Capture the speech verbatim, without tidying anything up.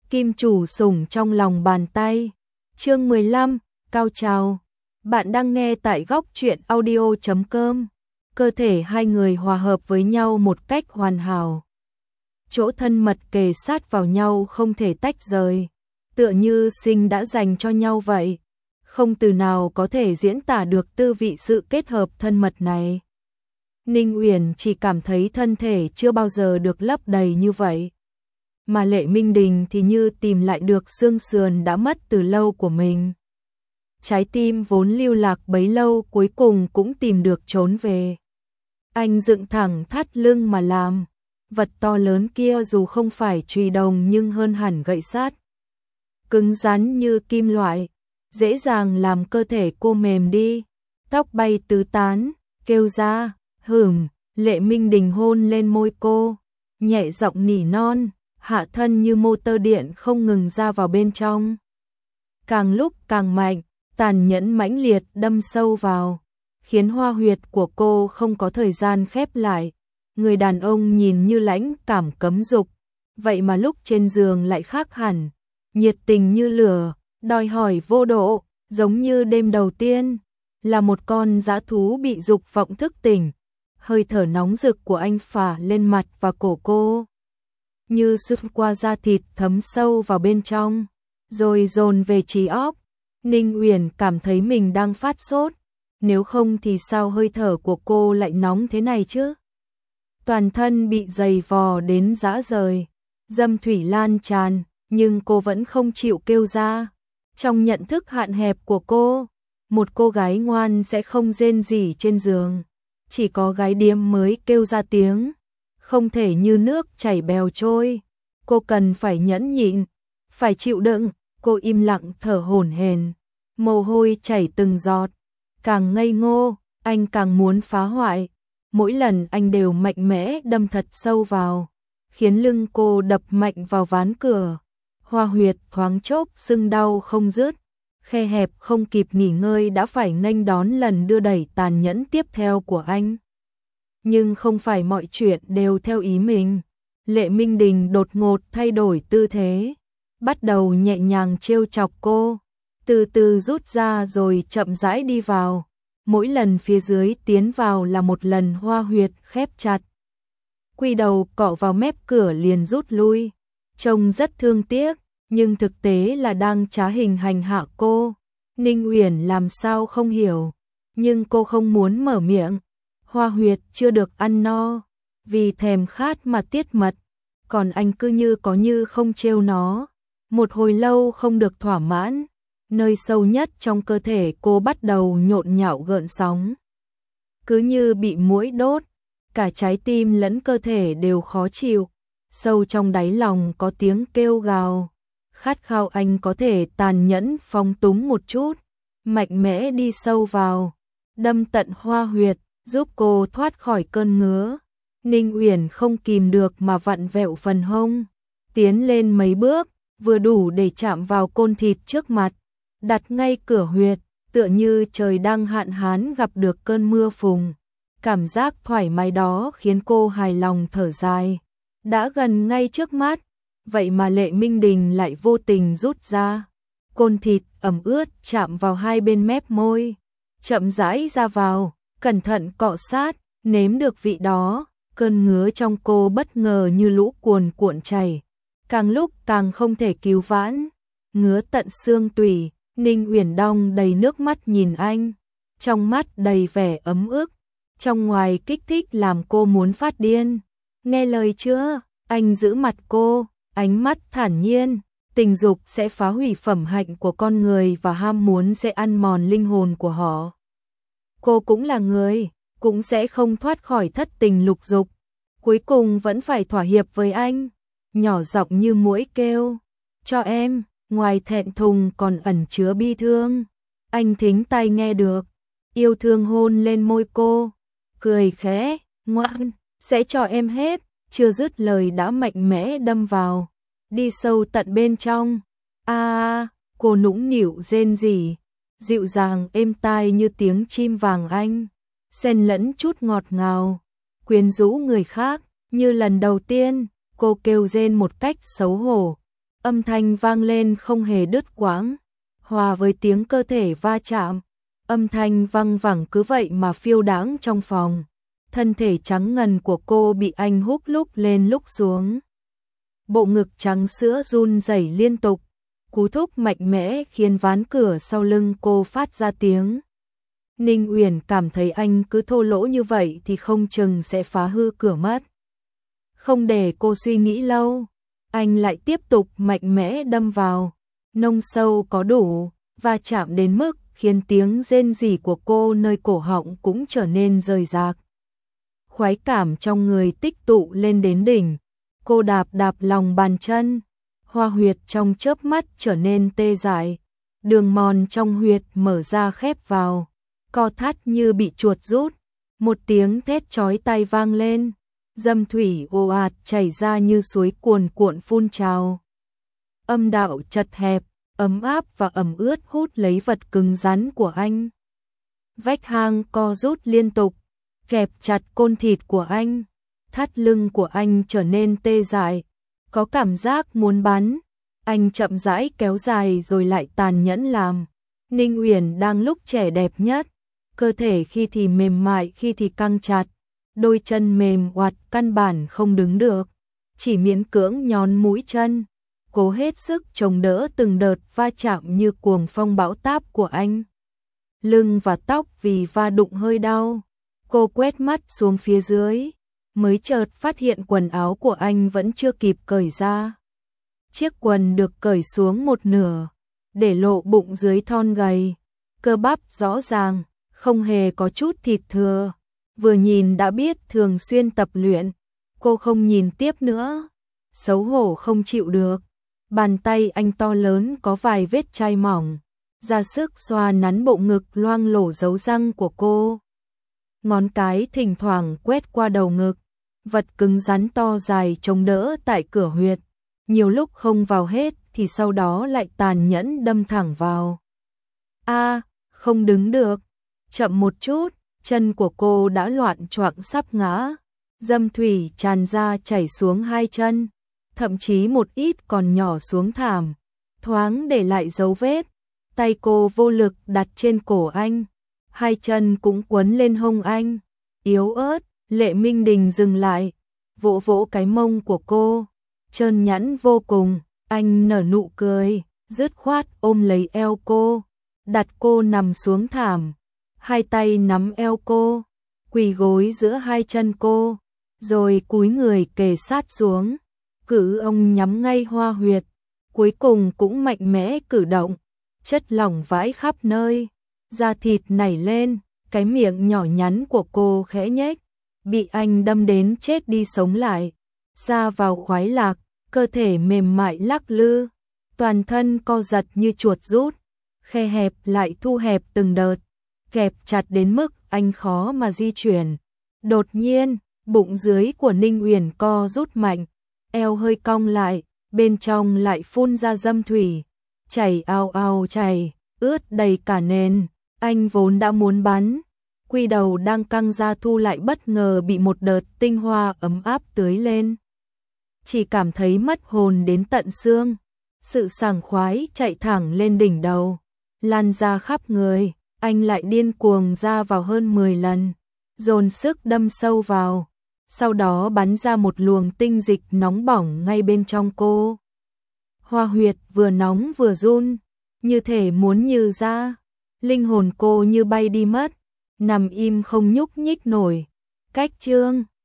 Kim chủ sủng trong lòng bàn tay. Chương mười lăm, cao trào. Bạn đang nghe tại góc truyện audio chấm com. Cơ thể hai người hòa hợp với nhau một cách hoàn hảo. Chỗ thân mật kề sát vào nhau không thể tách rời, tựa như sinh đã dành cho nhau vậy. Không từ nào có thể diễn tả được tư vị sự kết hợp thân mật này. Ninh Uyển chỉ cảm thấy thân thể chưa bao giờ được lấp đầy như vậy. Mà Lệ Minh Đình thì như tìm lại được xương sườn đã mất từ lâu của mình. Trái tim vốn lưu lạc bấy lâu cuối cùng cũng tìm được trốn về. Anh dựng thẳng thắt lưng mà làm. Vật to lớn kia dù không phải chùy đồng nhưng hơn hẳn gậy sắt. Cứng rắn như kim loại, dễ dàng làm cơ thể cô mềm đi. Tóc bay tứ tán, kêu ra, hửm. Lệ Minh Đình hôn lên môi cô, nhẹ giọng nỉ non, hạ thân như motor điện không ngừng ra vào bên trong. Càng lúc càng mạnh, tàn nhẫn mãnh liệt đâm sâu vào, khiến hoa huyệt của cô không có thời gian khép lại. Người đàn ông nhìn như lãnh cảm cấm dục, vậy mà lúc trên giường lại khác hẳn, nhiệt tình như lửa, đòi hỏi vô độ, giống như đêm đầu tiên, là một con dã thú bị dục vọng thức tỉnh. Hơi thở nóng rực của anh phả lên mặt và cổ cô, như xuyên qua da thịt thấm sâu vào bên trong, rồi dồn về trí óc. Ninh Uyển cảm thấy mình đang phát sốt, nếu không thì sao hơi thở của cô lại nóng thế này chứ? Toàn thân bị dày vò đến rã rời, dâm thủy lan tràn, nhưng cô vẫn không chịu kêu ra. Trong nhận thức hạn hẹp của cô, một cô gái ngoan sẽ không rên rỉ trên giường, chỉ có gái điếm mới kêu ra tiếng, không thể như nước chảy bèo trôi. Cô cần phải nhẫn nhịn, phải chịu đựng. Cô im lặng thở hổn hển, mồ hôi chảy từng giọt. Càng ngây ngô, anh càng muốn phá hoại. Mỗi lần anh đều mạnh mẽ đâm thật sâu vào, khiến lưng cô đập mạnh vào ván cửa. Hoa huyệt thoáng chốc sưng đau không dứt, khe hẹp không kịp nghỉ ngơi đã phải nghênh đón lần đưa đẩy tàn nhẫn tiếp theo của anh. Nhưng không phải mọi chuyện đều theo ý mình. Lệ Minh Đình đột ngột thay đổi tư thế, bắt đầu nhẹ nhàng trêu chọc cô, từ từ rút ra rồi chậm rãi đi vào. Mỗi lần phía dưới tiến vào là một lần hoa huyệt khép chặt. Quy đầu cọ vào mép cửa liền rút lui, trông rất thương tiếc, nhưng thực tế là đang trá hình hành hạ cô. Ninh Uyển làm sao không hiểu, nhưng cô không muốn mở miệng. Hoa huyệt chưa được ăn no, vì thèm khát mà tiết mật, còn anh cứ như có như không trêu nó. Một hồi lâu không được thỏa mãn, nơi sâu nhất trong cơ thể cô bắt đầu nhộn nhạo gợn sóng. Cứ như bị muỗi đốt, cả trái tim lẫn cơ thể đều khó chịu. Sâu trong đáy lòng có tiếng kêu gào, khát khao anh có thể tàn nhẫn phóng túng một chút, mạnh mẽ đi sâu vào, đâm tận hoa huyệt, giúp cô thoát khỏi cơn ngứa. Ninh Uyển không kìm được mà vặn vẹo phần hông, tiến lên mấy bước, vừa đủ để chạm vào côn thịt trước mặt, đặt ngay cửa huyệt, tựa như trời đang hạn hán gặp được cơn mưa phùn. Cảm giác thoải mái đó khiến cô hài lòng thở dài. Đã gần ngay trước mắt, vậy mà Lệ Minh Đình lại vô tình rút ra. Côn thịt ẩm ướt chạm vào hai bên mép môi, chậm rãi ra vào, cẩn thận cọ sát, nếm được vị đó. Cơn ngứa trong cô bất ngờ như lũ cuồn cuộn chảy, càng lúc càng không thể cứu vãn, ngứa tận xương tủy. Ninh Uyển đong đầy nước mắt nhìn anh, trong mắt đầy vẻ ấm ức, trong ngoài kích thích làm cô muốn phát điên. Nghe lời chưa? Anh giữ mặt cô, ánh mắt thản nhiên. Tình dục sẽ phá hủy phẩm hạnh của con người và ham muốn sẽ ăn mòn linh hồn của họ. Cô cũng là người, cũng sẽ không thoát khỏi thất tình lục dục, cuối cùng vẫn phải thỏa hiệp với anh. Nhỏ giọng như muỗi kêu, cho em, ngoài thẹn thùng còn ẩn chứa bi thương. Anh thính tai nghe được, yêu thương hôn lên môi cô, cười khẽ, ngoan, sẽ cho em hết. Chưa dứt lời đã mạnh mẽ đâm vào, đi sâu tận bên trong. A, à, cô nũng nịu rên rỉ, dịu dàng êm tai như tiếng chim vàng anh, xen lẫn chút ngọt ngào, quyến rũ người khác. Như lần đầu tiên, cô kêu rên một cách xấu hổ, Âm thanh vang lên không hề đứt quãng, hòa với tiếng cơ thể va chạm, âm thanh văng vẳng cứ vậy mà phiêu đãng trong phòng. Thân thể trắng ngần của cô bị anh húc lúc lên lúc xuống. Bộ ngực trắng sữa run rẩy liên tục, cú thúc mạnh mẽ khiến ván cửa sau lưng cô phát ra tiếng. Ninh Uyển cảm thấy anh cứ thô lỗ như vậy thì không chừng sẽ phá hư cửa mất. Không để cô suy nghĩ lâu, anh lại tiếp tục mạnh mẽ đâm vào, nông sâu có đủ, và chạm đến mức khiến tiếng rên rỉ của cô nơi cổ họng cũng trở nên rời rạc. Khoái cảm trong người tích tụ lên đến đỉnh, cô đạp đạp lòng bàn chân, hoa huyệt trong chớp mắt trở nên tê dại, đường mòn trong huyệt mở ra khép vào, co thắt như bị chuột rút, một tiếng thét chói tai vang lên, dâm thủy ồ ạt chảy ra như suối cuồn cuộn phun trào. Âm đạo chật hẹp, ấm áp và ẩm ướt hút lấy vật cứng rắn của anh. Vách hang co rút liên tục, kẹp chặt côn thịt của anh, thắt lưng của anh trở nên tê dại, có cảm giác muốn bắn. Anh chậm rãi kéo dài rồi lại tàn nhẫn làm. Ninh Uyển đang lúc trẻ đẹp nhất, cơ thể khi thì mềm mại khi thì căng chặt, đôi chân mềm oặt căn bản không đứng được, chỉ miễn cưỡng nhón mũi chân, cố hết sức chống đỡ từng đợt va chạm như cuồng phong bão táp của anh. Lưng và tóc vì va đụng hơi đau, cô quét mắt xuống phía dưới, mới chợt phát hiện quần áo của anh vẫn chưa kịp cởi ra. Chiếc quần được cởi xuống một nửa, để lộ bụng dưới thon gầy, cơ bắp rõ ràng, không hề có chút thịt thừa. Vừa nhìn đã biết thường xuyên tập luyện, cô không nhìn tiếp nữa, xấu hổ không chịu được. Bàn tay anh to lớn có vài vết chai mỏng, ra sức xoa nắn bộ ngực loang lổ dấu răng của cô. Ngón cái thỉnh thoảng quét qua đầu ngực, vật cứng rắn to dài chống đỡ tại cửa huyệt, nhiều lúc không vào hết thì sau đó lại tàn nhẫn đâm thẳng vào. A, không đứng được, chậm một chút, chân của cô đã loạn choạng sắp ngã, dâm thủy tràn ra chảy xuống hai chân, thậm chí một ít còn nhỏ xuống thảm, thoáng để lại dấu vết. Tay cô vô lực đặt trên cổ anh, hai chân cũng quấn lên hông anh, yếu ớt. Lệ Minh Đình dừng lại, vỗ vỗ cái mông của cô, trơn nhẵn vô cùng. Anh nở nụ cười, dứt khoát ôm lấy eo cô, đặt cô nằm xuống thảm, hai tay nắm eo cô, quỳ gối giữa hai chân cô, rồi cúi người kề sát xuống, cử ông nhắm ngay hoa huyệt, cuối cùng cũng mạnh mẽ cử động, chất lỏng vãi khắp nơi, da thịt nảy lên, cái miệng nhỏ nhắn của cô khẽ nhếch, bị anh đâm đến chết đi sống lại, ra vào khoái lạc, cơ thể mềm mại lắc lư, toàn thân co giật như chuột rút, khe hẹp lại thu hẹp từng đợt, kẹp chặt đến mức anh khó mà di chuyển. Đột nhiên, bụng dưới của Ninh Uyển co rút mạnh, eo hơi cong lại, bên trong lại phun ra dâm thủy, chảy ao ao chảy, ướt đầy cả nền. Anh vốn đã muốn bắn, quy đầu đang căng ra thu lại bất ngờ bị một đợt tinh hoa ấm áp tưới lên. Chỉ cảm thấy mất hồn đến tận xương, sự sảng khoái chạy thẳng lên đỉnh đầu, lan ra khắp người, anh lại điên cuồng ra vào hơn mười lần, dồn sức đâm sâu vào, sau đó bắn ra một luồng tinh dịch nóng bỏng ngay bên trong cô. Hoa huyệt vừa nóng vừa run, như thể muốn nhừ ra, linh hồn cô như bay đi mất, nằm im không nhúc nhích nổi. Cách chương